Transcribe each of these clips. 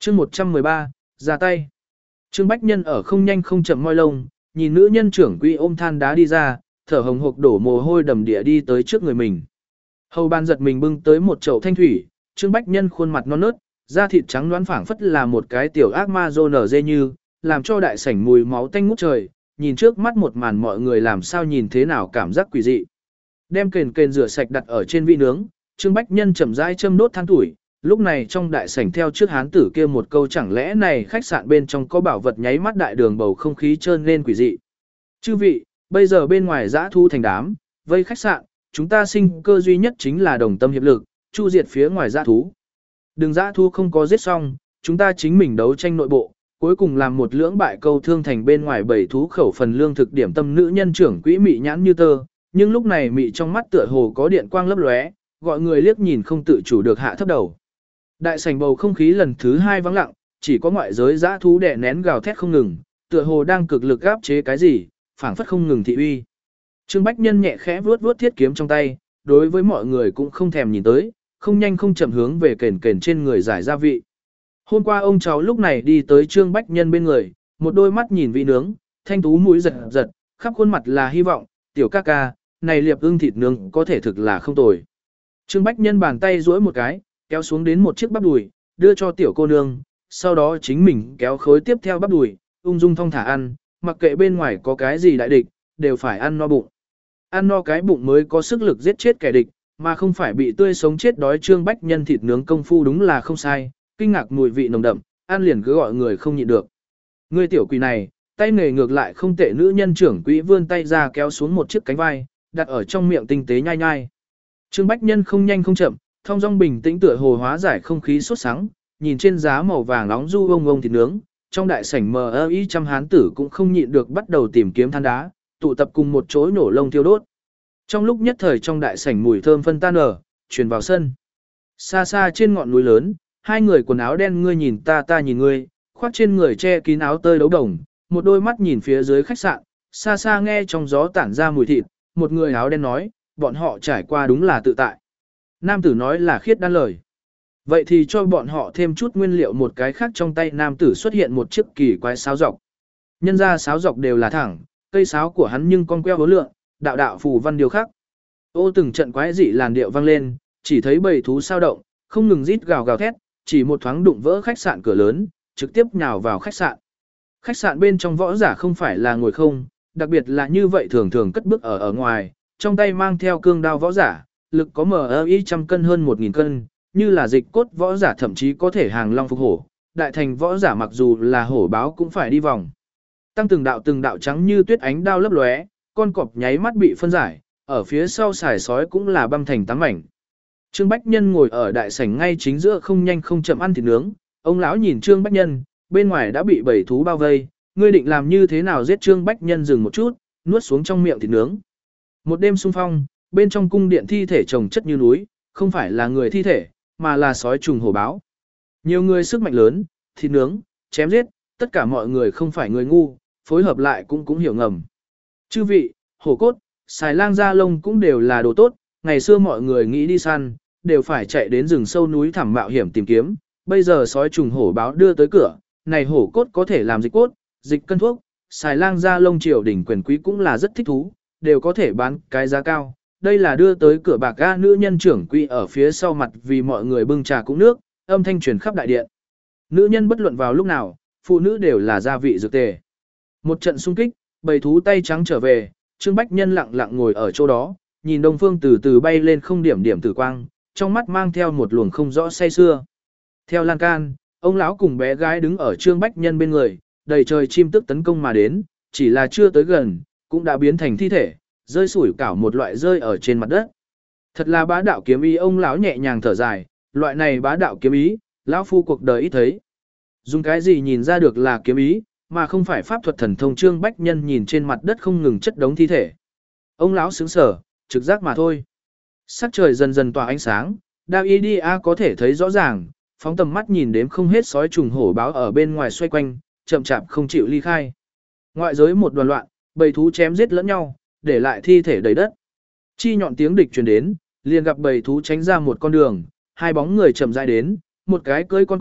chương 113, ra tay. Trương Bách Nhân ở không nhanh không chậm moi lông, nhìn nữ nhân trưởng quỹ ôm than đá đi ra, thở hồng hộc đổ mồ hôi đầm địa đi tới trước người mình. Hầu ban giật mình bưng tới một chậu thanh thủy, Trương Bách Nhân khuôn mặt non nớt, da thịt trắng đoán phảng phất là một cái tiểu ác ma rô nở dê như, làm cho đại sảnh mùi máu tanh ngút trời, nhìn trước mắt một màn mọi người làm sao nhìn thế nào cảm giác quỷ dị. Đem kền kền rửa sạch đặt ở trên vị nướng, Trương Bách Nhân chậm rãi châm đốt than tuổi, lúc này trong đại sảnh theo trước hán tử kia một câu chẳng lẽ này khách sạn bên trong có bảo vật nháy mắt đại đường bầu không khí trơn lên quỷ dị. Chư vị, bây giờ bên ngoài dã thu thành đám, vây khách sạn, chúng ta sinh cơ duy nhất chính là đồng tâm hiệp lực, chu diệt phía ngoài dã thú. Đừng dã thú không có giết xong, chúng ta chính mình đấu tranh nội bộ, cuối cùng làm một lưỡng bại câu thương thành bên ngoài bảy thú khẩu phần lương thực điểm tâm nữ nhân trưởng quỹ mị nhãn như tơ, nhưng lúc này mị trong mắt tựa hồ có điện quang lấp lóe, gọi người liếc nhìn không tự chủ được hạ thấp đầu. Đại sảnh bầu không khí lần thứ 2 vắng lặng, chỉ có ngoại giới dã thú đè nén gào thét không ngừng, tựa hồ đang cực lực áp chế cái gì, phảng phất không ngừng thị uy. Trương Bách Nhân nhẹ khẽ vuốt vuốt thiết kiếm trong tay, đối với mọi người cũng không thèm nhìn tới, không nhanh không chậm hướng về kền kền trên người giải gia vị. Hôm qua ông cháu lúc này đi tới Trương Bách Nhân bên người, một đôi mắt nhìn vị nướng, thanh tú mũi giật giật, khắp khuôn mặt là hy vọng, tiểu ca ca, này liệp ưng thịt nướng có thể thực là không tồi. Trương Bách Nhân bàn tay duỗi một cái, kéo xuống đến một chiếc bắp đùi, đưa cho tiểu cô nương, sau đó chính mình kéo khối tiếp theo bắp đùi, ung dung thong thả ăn, mặc kệ bên ngoài có cái gì đại địch, đều phải ăn no bụng. Ăn no cái bụng mới có sức lực giết chết kẻ địch, mà không phải bị tươi sống chết đói. Trương Bách Nhân thịt nướng công phu đúng là không sai, kinh ngạc mùi vị nồng đậm, ăn liền cứ gọi người không nhịn được. Người tiểu quỷ này, tay nghề ngược lại không tệ. Nữ nhân trưởng quỹ vươn tay ra kéo xuống một chiếc cánh vai, đặt ở trong miệng tinh tế nhai nhai. Trương Bách Nhân không nhanh không chậm, thong dong bình tĩnh tựa hồ hóa giải không khí sốt sắng, nhìn trên giá màu vàng nóng du ông ông thịt nướng, trong đại sảnh mờ y trăm hán tử cũng không nhịn được bắt đầu tìm kiếm than đá, tụ tập cùng một chỗ nổ lông thiêu đốt. Trong lúc nhất thời trong đại sảnh mùi thơm phân tan nở, truyền vào sân. Xa xa trên ngọn núi lớn, hai người quần áo đen ngươi nhìn ta ta nhìn ngươi, khoác trên người che kín áo tơi đấu đồng, một đôi mắt nhìn phía dưới khách sạn, xa xa nghe trong gió tản ra mùi thịt, một người áo đen nói, bọn họ trải qua đúng là tự tại. Nam tử nói là khiết đan lời. Vậy thì cho bọn họ thêm chút nguyên liệu. Một cái khác trong tay nam tử xuất hiện một chiếc kỳ quái sáo dọc. Nhân ra sáo dọc đều là thẳng, cây sáo của hắn nhưng con queo hố lượng, đạo đạo phù văn điều khác. Ô từng trận quái dị làn điệu vang lên, chỉ thấy bầy thú sao động, không ngừng rít gào gào thét, chỉ một thoáng đụng vỡ khách sạn cửa lớn, trực tiếp nhào vào khách sạn. Khách sạn bên trong võ giả không phải là ngồi không, đặc biệt là như vậy thường thường cất bước ở ngoài, trong tay mang theo cương đao võ giả, lực có MI trăm cân hơn 1000 cân, như là dịch cốt võ giả thậm chí có thể hàng long phục hổ, đại thành võ giả mặc dù là hổ báo cũng phải đi vòng. Tăng từng đạo trắng như tuyết ánh đao lấp lóe, con cọp nháy mắt bị phân giải, ở phía sau xài sói cũng là băm thành tám mảnh. Trương Bách Nhân ngồi ở đại sảnh ngay chính giữa không nhanh không chậm ăn thịt nướng, ông lão nhìn Trương Bách Nhân, bên ngoài đã bị bầy thú bao vây, ngươi định làm như thế nào giết? Trương Bách Nhân dừng một chút, nuốt xuống trong miệng thịt nướng. Một đêm xung phong, bên trong cung điện thi thể chồng chất như núi, không phải là người thi thể, mà là sói trùng hổ báo. Nhiều người sức mạnh lớn, thịt nướng, chém giết, tất cả mọi người không phải người ngu, phối hợp lại cũng hiểu ngầm. Chư vị, hổ cốt, xài lang da lông cũng đều là đồ tốt, ngày xưa mọi người nghĩ đi săn, đều phải chạy đến rừng sâu núi thẳm mạo hiểm tìm kiếm, bây giờ sói trùng hổ báo đưa tới cửa, này hổ cốt có thể làm dịch cốt, dịch cân thuốc, xài lang da lông triều đỉnh quyền quý cũng là rất thích thú, đều có thể bán cái giá cao. Đây là đưa tới cửa bạc ga. Nữ nhân trưởng quỹ ở phía sau mặt vì mọi người bưng trà cũng nước, âm thanh truyền khắp đại điện. Nữ nhân bất luận vào lúc nào, phụ nữ đều là gia vị dược tề. Một trận xung kích, bầy thú tay trắng trở về, Trương Bách Nhân lặng lặng ngồi ở chỗ đó, nhìn đông phương từ từ bay lên không điểm điểm tử quang, trong mắt mang theo một luồng không rõ say xưa. Theo lan can, ông lão cùng bé gái đứng ở Trương Bách Nhân bên người, đầy trời chim tức tấn công mà đến, chỉ là chưa tới gần, cũng đã biến thành thi thể, rơi sủi cảo một loại rơi ở trên mặt đất. Thật là bá đạo kiếm ý. Ông lão nhẹ nhàng thở dài, loại này bá đạo kiếm ý, lão phu cuộc đời ít thấy. Dùng cái gì nhìn ra được là kiếm ý, mà không phải pháp thuật thần thông? Trương Bách Nhân nhìn trên mặt đất không ngừng chất đống thi thể. Ông lão sững sờ, trực giác mà thôi. Sắc trời dần dần tỏa ánh sáng, Davidia có thể thấy rõ ràng, phóng tầm mắt nhìn đếm không hết sói trùng hổ báo ở bên ngoài xoay quanh, chậm chạp không chịu ly khai. Ngoại giới một đoàn loạn, bầy thú chém giết lẫn nhau, để lại thi thể đầy đất. Chi nhọn tiếng địch truyền đến, liền gặp bầy thú tránh ra một con đường, hai bóng người chậm rãi đến, một cái cưỡi con cọp,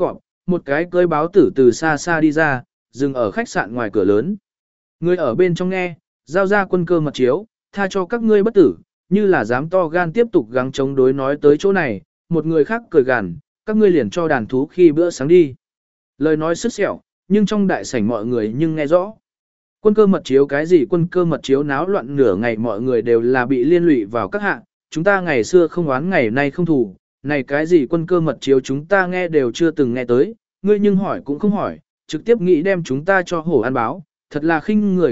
một cái cưỡi báo tử từ xa xa đi ra, dừng ở khách sạn ngoài cửa lớn. Người ở bên trong nghe, giao ra quân cơ mật chiếu, tha cho các ngươi bất tử, như là dám to gan tiếp tục gắng chống đối nói tới chỗ này, một người khác cười gằn, các ngươi liền cho đàn thú khi bữa sáng đi. Lời nói sứt sẹo, nhưng trong đại sảnh mọi người nhưng nghe rõ. Quân cơ mật chiếu cái gì quân cơ mật chiếu náo loạn nửa ngày mọi người đều là bị liên lụy vào các hạng, chúng ta ngày xưa không oán ngày nay không thù, này cái gì quân cơ mật chiếu chúng ta nghe đều chưa từng nghe tới, ngươi nhưng hỏi cũng không hỏi, trực tiếp nghĩ đem chúng ta cho hổ ăn báo, thật là khinh người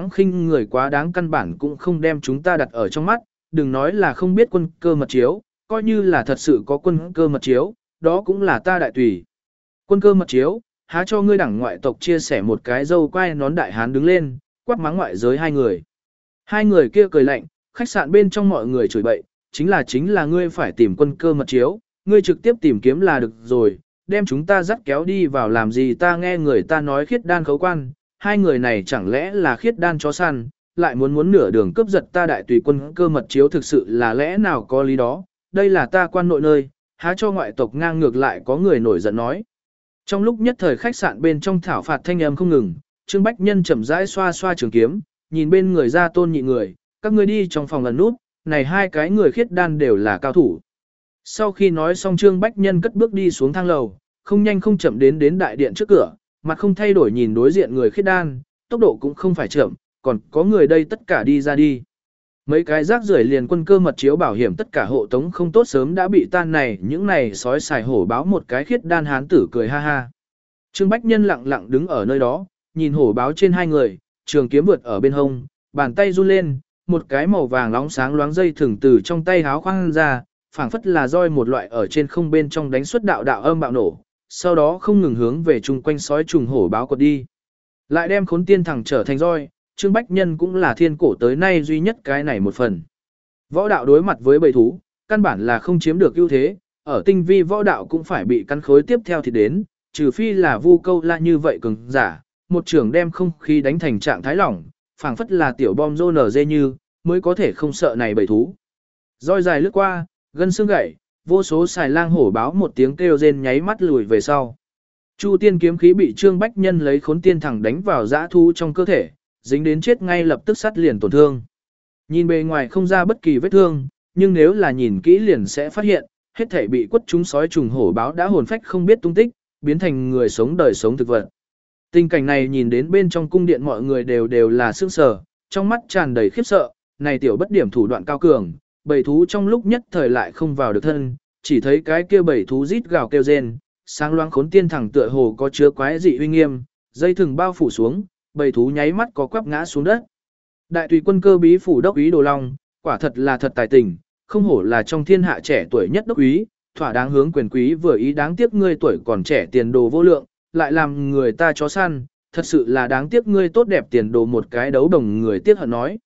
quá đáng căn bản cũng không đem chúng ta đặt ở trong mắt, đừng nói là không biết quân cơ mật chiếu, coi như là thật sự có quân cơ mật chiếu, đó cũng là ta đại tùy. Quân cơ mật chiếu, há cho ngươi đảng ngoại tộc chia sẻ một cái dâu quai nón đại hán đứng lên, quát mắng ngoại giới hai người. Hai người kia cười lạnh, khách sạn bên trong mọi người chửi bậy, chính là ngươi phải tìm quân cơ mật chiếu, ngươi trực tiếp tìm kiếm là được rồi, đem chúng ta dắt kéo đi vào làm gì ta nghe người ta nói khiết đan khấu quan, hai người này chẳng lẽ là khiết đan chó săn, lại muốn nửa đường cướp giật ta đại tùy quân cơ mật chiếu thực sự là lẽ nào có lý đó, đây là ta quan nội nơi, há cho ngoại tộc ngang ngược lại có người nổi giận nói. Trong lúc nhất thời khách sạn bên trong thảo phạt thanh âm không ngừng, Trương Bách Nhân chậm rãi xoa xoa trường kiếm, nhìn bên người ra tôn nhị người, các ngươi đi trong phòng lần nút, này hai cái người khiết đan đều là cao thủ. Sau khi nói xong Trương Bách Nhân cất bước đi xuống thang lầu, không nhanh không chậm đến đại điện trước cửa, mặt không thay đổi nhìn đối diện người khiết đan, tốc độ cũng không phải chậm, còn có người đây tất cả đi ra đi. Mấy cái rác rưởi liền quân cơ mật chiếu bảo hiểm tất cả hộ tống không tốt sớm đã bị tan này, những này sói xài hổ báo một cái khiết đan hán tử cười ha ha. Trương Bách Nhân lặng lặng đứng ở nơi đó, nhìn hổ báo trên hai người, trường kiếm vượt ở bên hông, bàn tay run lên, một cái màu vàng nóng sáng loáng dây thừng từ trong tay háo khoang ra, phảng phất là roi một loại ở trên không bên trong đánh xuất đạo đạo âm bạo nổ, sau đó không ngừng hướng về chung quanh sói trùng hổ báo quật đi. Lại đem khốn tiên thẳng trở thành roi, Trương Bách Nhân cũng là thiên cổ tới nay duy nhất cái này một phần. Võ đạo đối mặt với bầy thú, căn bản là không chiếm được ưu thế, ở tinh vi võ đạo cũng phải bị cắn khối tiếp theo thì đến, trừ phi là Vu Câu La như vậy cường giả, một trường đem không khí đánh thành trạng thái lỏng, phảng phất là tiểu bom rô nở dê như, mới có thể không sợ này bầy thú. Roi dài lướt qua, gân xương gãy, vô số xài lang hổ báo một tiếng kêu rên nháy mắt lùi về sau. Chu tiên kiếm khí bị Trương Bách Nhân lấy khốn tiên thẳng đánh vào dã thú trong cơ thể, dính đến chết ngay lập tức sắt liền tổn thương. Nhìn bề ngoài không ra bất kỳ vết thương, nhưng nếu là nhìn kỹ liền sẽ phát hiện, hết thể bị quất trúng sói trùng hổ báo đã hồn phách không biết tung tích, biến thành người sống đời sống thực vật. Tình cảnh này nhìn đến bên trong cung điện mọi người đều là sững sờ, trong mắt tràn đầy khiếp sợ, này tiểu bất điểm thủ đoạn cao cường, bầy thú trong lúc nhất thời lại không vào được thân, chỉ thấy cái kia bầy thú rít gào kêu rên, sáng loáng khốn tiên thẳng tựa hồ có chứa quái dị uy nghiêm, dây thừng bao phủ xuống, bầy thú nháy mắt có quắp ngã xuống đất. Đại tùy quân cơ bí phủ đốc úy Đồ Long, quả thật là thật tài tình, không hổ là trong thiên hạ trẻ tuổi nhất đốc úy, thỏa đáng hướng quyền quý vừa ý đáng tiếc ngươi tuổi còn trẻ tiền đồ vô lượng, lại làm người ta chó săn, thật sự là đáng tiếc ngươi tốt đẹp tiền đồ một cái đấu đồng người tiếc hận nói.